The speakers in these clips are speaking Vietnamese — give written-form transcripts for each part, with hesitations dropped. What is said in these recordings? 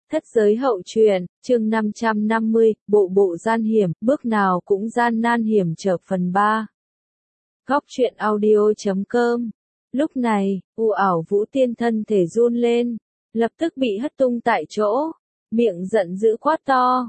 Thất giới hậu truyện, chương 550, bộ gian hiểm, bước nào cũng gian nan hiểm trở phần 3. Góc truyện audio.com. Lúc này, u ảo Vũ Tiên thân thể run lên, lập tức bị hất tung tại chỗ, miệng giận dữ quát to.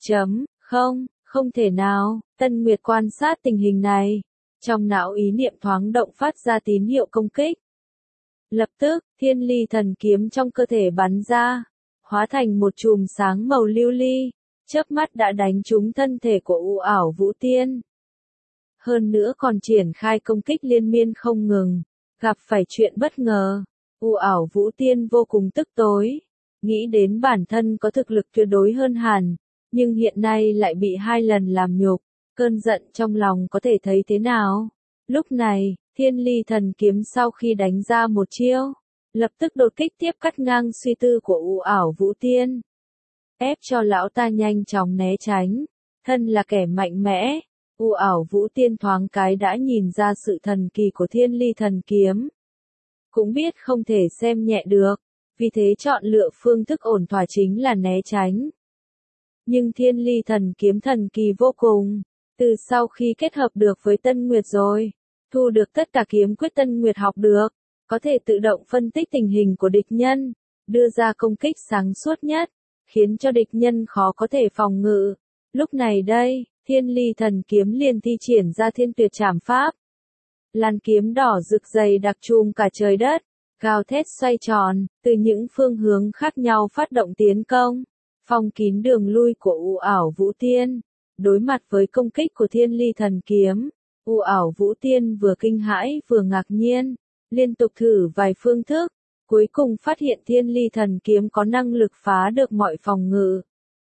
Không thể nào, Tân Nguyệt quan sát tình hình này, trong não ý niệm thoáng động phát ra tín hiệu công kích. Lập tức, thiên ly thần kiếm trong cơ thể bắn ra, hóa thành một chùm sáng màu lưu ly, chớp mắt đã đánh trúng thân thể của u ảo Vũ Tiên. Hơn nữa còn triển khai công kích liên miên không ngừng, gặp phải chuyện bất ngờ, u ảo Vũ Tiên vô cùng tức tối, nghĩ đến bản thân có thực lực tuyệt đối hơn hẳn, nhưng hiện nay lại bị 2 lần làm nhục, cơn giận trong lòng có thể thấy thế nào. Lúc này, thiên ly thần kiếm sau khi đánh ra một chiêu, lập tức đột kích tiếp cắt ngang suy tư của u ảo Vũ Tiên, ép cho lão ta nhanh chóng né tránh. Thân là kẻ mạnh mẽ, u ảo Vũ Tiên thoáng cái đã nhìn ra sự thần kỳ của thiên ly thần kiếm, cũng biết không thể xem nhẹ được, vì thế chọn lựa phương thức ổn thỏa chính là né tránh. Nhưng thiên ly thần kiếm thần kỳ vô cùng, từ sau khi kết hợp được với Tân Nguyệt rồi, thu được tất cả kiếm quyết Tân Nguyệt học được, có thể tự động phân tích tình hình của địch nhân, đưa ra công kích sáng suốt nhất, khiến cho địch nhân khó có thể phòng ngự. Lúc này đây, thiên ly thần kiếm liền thi triển ra thiên tuyệt trảm pháp. Làn kiếm đỏ rực dày đặc trùm cả trời đất, gào thét xoay tròn, từ những phương hướng khác nhau phát động tiến công, phong kín đường lui của u ảo Vũ Tiên. Đối mặt với công kích của thiên ly thần kiếm, u ảo Vũ Tiên vừa kinh hãi vừa ngạc nhiên, liên tục thử vài phương thức, cuối cùng phát hiện thiên ly thần kiếm có năng lực phá được mọi phòng ngự.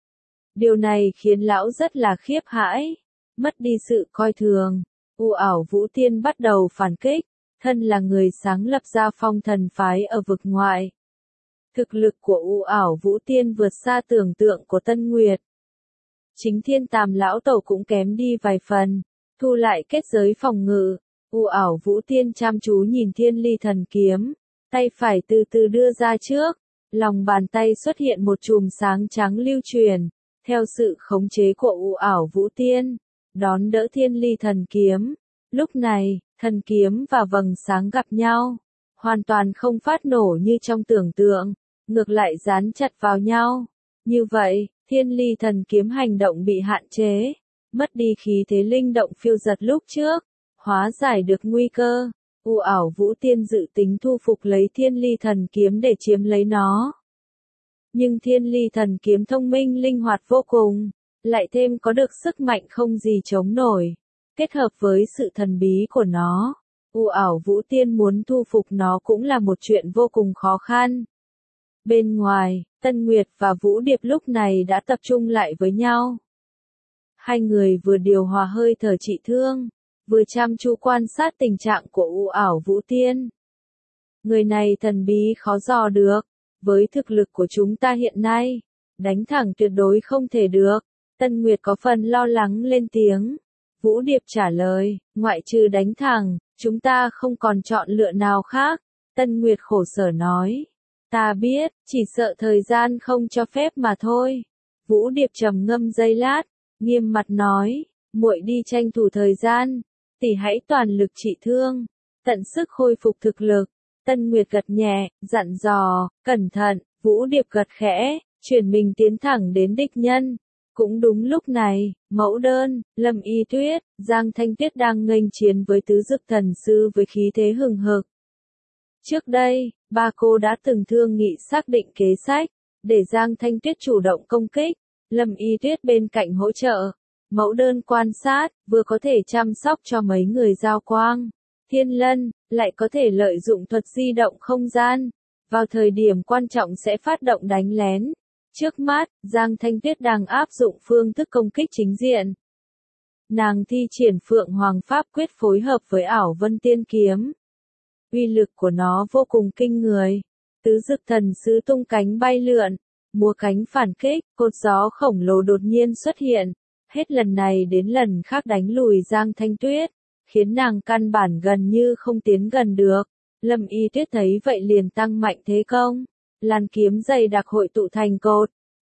Điều này khiến lão rất là khiếp hãi, mất đi sự coi thường, u ảo Vũ Tiên bắt đầu phản kích, thân là người sáng lập ra Phong Thần phái ở vực ngoại. Thực lực của u ảo Vũ Tiên vượt xa tưởng tượng của Tân Nguyệt. Chính Thiên Tàm lão tổ cũng kém đi vài phần, thu lại kết giới phòng ngự, u ảo Vũ Tiên chăm chú nhìn thiên ly thần kiếm, tay phải từ từ đưa ra trước, lòng bàn tay xuất hiện một chùm sáng trắng lưu truyền, theo sự khống chế của u ảo Vũ Tiên, đón đỡ thiên ly thần kiếm. Lúc này, thần kiếm và vầng sáng gặp nhau, hoàn toàn không phát nổ như trong tưởng tượng, ngược lại dán chặt vào nhau. Như vậy, thiên ly thần kiếm hành động bị hạn chế, mất đi khí thế linh động phiêu dật lúc trước, hóa giải được nguy cơ. U ảo Vũ Tiên dự tính thu phục lấy thiên ly thần kiếm để chiếm lấy nó. Nhưng thiên ly thần kiếm thông minh linh hoạt vô cùng, lại thêm có được sức mạnh không gì chống nổi, kết hợp với sự thần bí của nó, u ảo Vũ Tiên muốn thu phục nó cũng là một chuyện vô cùng khó khăn. Bên ngoài, Tân Nguyệt và Vũ Điệp lúc này đã tập trung lại với nhau. Hai người vừa điều hòa hơi thở trị thương, vừa chăm chú quan sát tình trạng của u ảo Vũ Tiên. Người này thần bí khó dò được, với thực lực của chúng ta hiện nay, đánh thẳng tuyệt đối không thể được. Tân Nguyệt có phần lo lắng lên tiếng. Vũ Điệp trả lời, ngoại trừ đánh thẳng, chúng ta không còn chọn lựa nào khác. Tân Nguyệt khổ sở nói, ta biết, chỉ sợ thời gian không cho phép mà thôi. Vũ Điệp trầm ngâm giây lát, nghiêm mặt nói, muội đi tranh thủ thời gian, tỷ hãy toàn lực trị thương, tận sức khôi phục thực lực. Tân Nguyệt gật nhẹ, dặn dò, cẩn thận. Vũ Điệp gật khẽ, chuyển mình tiến thẳng đến địch nhân. Cũng đúng lúc này, Mẫu Đơn, Lâm Y Tuyết, Giang Thanh Tuyết đang nghênh chiến với tứ dực thần sư với khí thế hừng hực. Trước đây, ba cô đã từng thương nghị xác định kế sách, để Giang Thanh Tuyết chủ động công kích, Lâm Y Tuyết bên cạnh hỗ trợ. Mẫu Đơn quan sát, vừa có thể chăm sóc cho mấy người giao quang. Thiên Lân, lại có thể lợi dụng thuật di động không gian, vào thời điểm quan trọng sẽ phát động đánh lén. Trước mắt, Giang Thanh Tuyết đang áp dụng phương thức công kích chính diện. Nàng thi triển Phượng Hoàng Pháp quyết phối hợp với ảo Vân Tiên Kiếm. Uy lực của nó vô cùng kinh người. Tứ dực thần sứ tung cánh bay lượn, múa cánh phản kích, cột gió khổng lồ đột nhiên xuất hiện. Hết lần này đến lần khác đánh lùi Giang Thanh Tuyết, khiến nàng căn bản gần như không tiến gần được. Lâm Y Tuyết thấy vậy liền tăng mạnh thế công. Làn kiếm dày đặc hội tụ thành cột,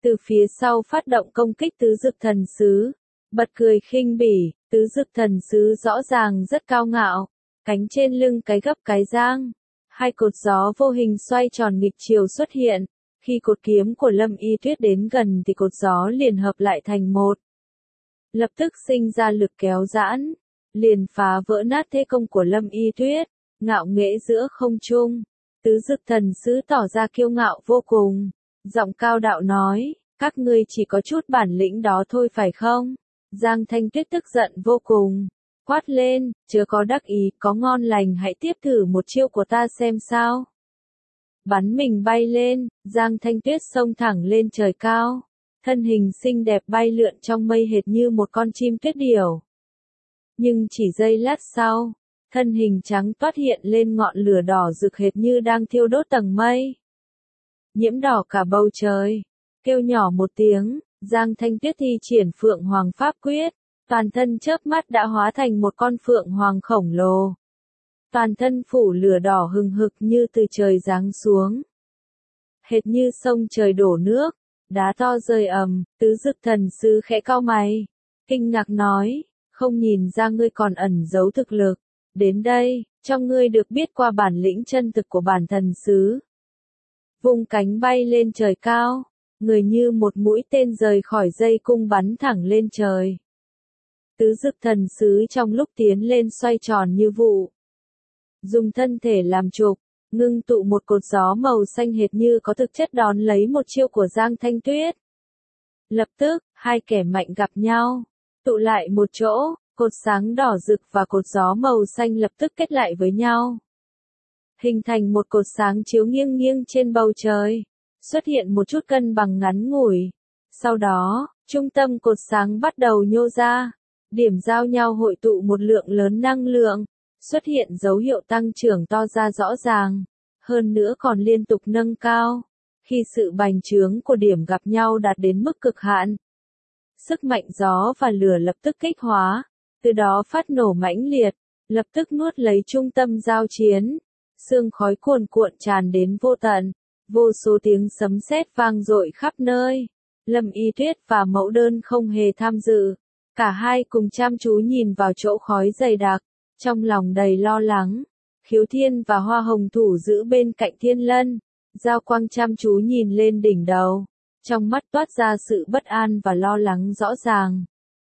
từ phía sau phát động công kích tứ dực thần sứ. Bật cười khinh bỉ, tứ dực thần sứ rõ ràng rất cao ngạo, cánh trên lưng cái gấp cái giang. Hai cột gió vô hình xoay tròn nghịch chiều xuất hiện, khi cột kiếm của Lâm Y Tuyết đến gần thì cột gió liền hợp lại thành một. Lập tức sinh ra lực kéo giãn, liền phá vỡ nát thế công của Lâm Y Tuyết, ngạo nghễ giữa không trung. Tứ dực thần sứ tỏ ra kiêu ngạo vô cùng, giọng cao đạo nói, các ngươi chỉ có chút bản lĩnh đó thôi phải không? Giang Thanh Tuyết tức giận vô cùng, quát lên, chớ có đắc ý, có ngon lành hãy tiếp thử một chiêu của ta xem sao. Bắn mình bay lên, Giang Thanh Tuyết xông thẳng lên trời cao, thân hình xinh đẹp bay lượn trong mây hệt như một con chim tuyết điểu. Nhưng chỉ giây lát sau, thân hình trắng toát hiện lên ngọn lửa đỏ rực hệt như đang thiêu đốt tầng mây. Nhiễm đỏ cả bầu trời, kêu nhỏ một tiếng, Giang Thanh Tuyết thi triển Phượng Hoàng Pháp Quyết, toàn thân chớp mắt đã hóa thành một con phượng hoàng khổng lồ. Toàn thân phủ lửa đỏ hừng hực như từ trời giáng xuống. Hệt như sông trời đổ nước, đá to rơi ầm, tứ dực thần sứ khẽ cau mày, kinh ngạc nói, không nhìn ra ngươi còn ẩn giấu thực lực. Đến đây, cho ngươi được biết qua bản lĩnh chân thực của bản thần sứ. Vung cánh bay lên trời cao, người như một mũi tên rời khỏi dây cung bắn thẳng lên trời. Tứ dực thần sứ trong lúc tiến lên xoay tròn như vụ. Dùng thân thể làm trục, ngưng tụ một cột gió màu xanh hệt như có thực chất đón lấy một chiêu của Giang Thanh Tuyết. Lập tức, hai kẻ mạnh gặp nhau, tụ lại một chỗ, cột sáng đỏ rực và cột gió màu xanh lập tức kết lại với nhau. Hình thành một cột sáng chiếu nghiêng nghiêng trên bầu trời, xuất hiện một chút cân bằng ngắn ngủi. Sau đó, trung tâm cột sáng bắt đầu nhô ra, điểm giao nhau hội tụ một lượng lớn năng lượng, xuất hiện dấu hiệu tăng trưởng to ra rõ ràng, hơn nữa còn liên tục nâng cao. Khi sự bành trướng của điểm gặp nhau đạt đến mức cực hạn, sức mạnh gió và lửa lập tức kích hóa, từ đó phát nổ mãnh liệt, lập tức nuốt lấy trung tâm giao chiến. Sương khói cuồn cuộn tràn đến vô tận, vô số tiếng sấm sét vang dội khắp nơi. Lâm Y Tuyết và Mẫu Đơn không hề tham dự, cả hai cùng chăm chú nhìn vào chỗ khói dày đặc, trong lòng đầy lo lắng. Khiếu Thiên và Hoa Hồng thủ giữ bên cạnh Thiên Lân, Giao Quang chăm chú nhìn lên đỉnh đầu, trong mắt toát ra sự bất an và lo lắng rõ ràng.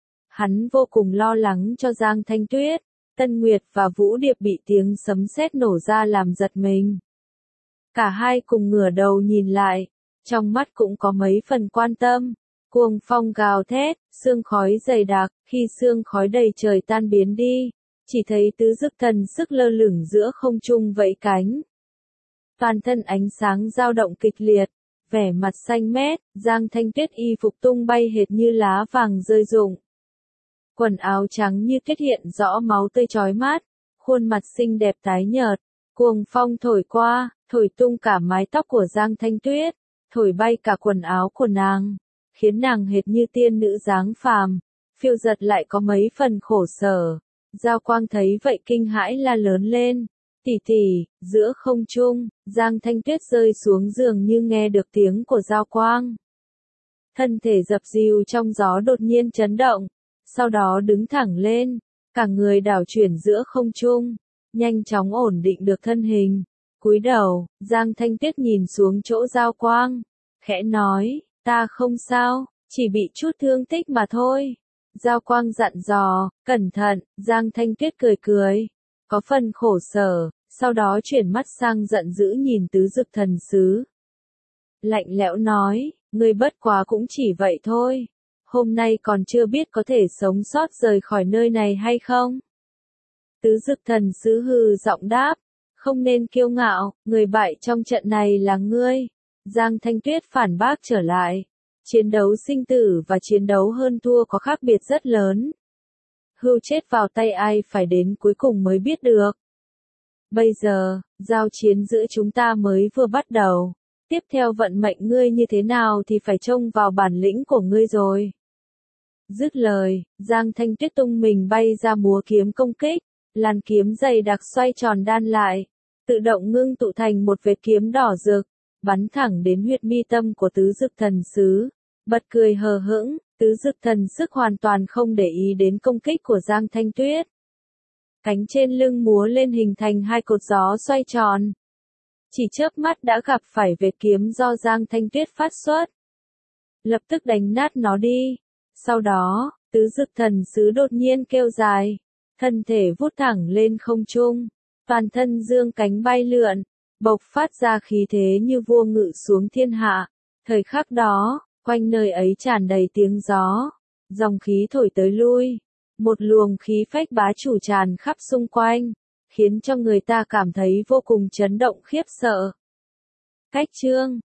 Hắn vô cùng lo lắng cho Giang Thanh Tuyết, Tân Nguyệt và Vũ Điệp bị tiếng sấm sét nổ ra làm giật mình. Cả hai cùng ngửa đầu nhìn lại, trong mắt cũng có mấy phần quan tâm. Cuồng phong gào thét, sương khói dày đặc, khi sương khói đầy trời tan biến đi, chỉ thấy tứ dực thần sức lơ lửng giữa không trung vẫy cánh. Toàn thân ánh sáng dao động kịch liệt, vẻ mặt xanh mét, Giang Thanh Tuyết y phục tung bay hệt như lá vàng rơi rụng. Quần áo trắng như tuyết hiện rõ máu tươi chói mắt, khuôn mặt xinh đẹp tái nhợt. Cuồng phong thổi qua, thổi tung cả mái tóc của Giang Thanh Tuyết, thổi bay cả quần áo của nàng, khiến nàng hệt như tiên nữ dáng phàm, phiêu giật lại có mấy phần khổ sở. Giao Quang thấy vậy kinh hãi la lớn lên, tỷ tỷ. Giữa không trung, Giang Thanh Tuyết rơi xuống giường như nghe được tiếng của Giao Quang. Thân thể dập dìu trong gió đột nhiên chấn động, sau đó đứng thẳng lên, cả người đảo chuyển giữa không trung, nhanh chóng ổn định được thân hình. Cúi đầu, Giang Thanh Tuyết nhìn xuống chỗ Giao Quang, khẽ nói, ta không sao, chỉ bị chút thương tích mà thôi. Giao Quang dặn dò, cẩn thận. Giang Thanh Tuyết cười cười, có phần khổ sở, sau đó chuyển mắt sang giận dữ nhìn tứ dực thần sứ. Lạnh lẽo nói, ngươi bất quá cũng chỉ vậy thôi, hôm nay còn chưa biết có thể sống sót rời khỏi nơi này hay không. Tứ dực thần sứ hừ giọng đáp, không nên kiêu ngạo, người bại trong trận này là ngươi. Giang Thanh Tuyết phản bác trở lại, chiến đấu sinh tử và chiến đấu hơn thua có khác biệt rất lớn. Hưu chết vào tay ai phải đến cuối cùng mới biết được. Bây giờ, giao chiến giữa chúng ta mới vừa bắt đầu, tiếp theo vận mệnh ngươi như thế nào thì phải trông vào bản lĩnh của ngươi rồi. Dứt lời, Giang Thanh Tuyết tung mình bay ra múa kiếm công kích, làn kiếm dày đặc xoay tròn đan lại, tự động ngưng tụ thành một vệt kiếm đỏ rực, bắn thẳng đến huyệt mi tâm của tứ dực thần sứ. bật cười hờ hững, Tứ Dực Thần Sức hoàn toàn không để ý đến công kích của Giang Thanh Tuyết. Cánh trên lưng múa lên hình thành hai cột gió xoay tròn. Chỉ chớp mắt đã gặp phải vệt kiếm do Giang Thanh Tuyết phát xuất. Lập tức đánh nát nó đi. Sau đó, Tứ Dực Thần Sứ đột nhiên kêu dài. Thân thể vút thẳng lên không trung. Toàn thân dương cánh bay lượn. Bộc phát ra khí thế như vua ngự xuống thiên hạ. Thời khắc đó, quanh nơi ấy tràn đầy tiếng gió. Dòng khí thổi tới lui. Một luồng khí phách bá chủ tràn khắp xung quanh. Khiến cho người ta cảm thấy vô cùng chấn động khiếp sợ. Cách chương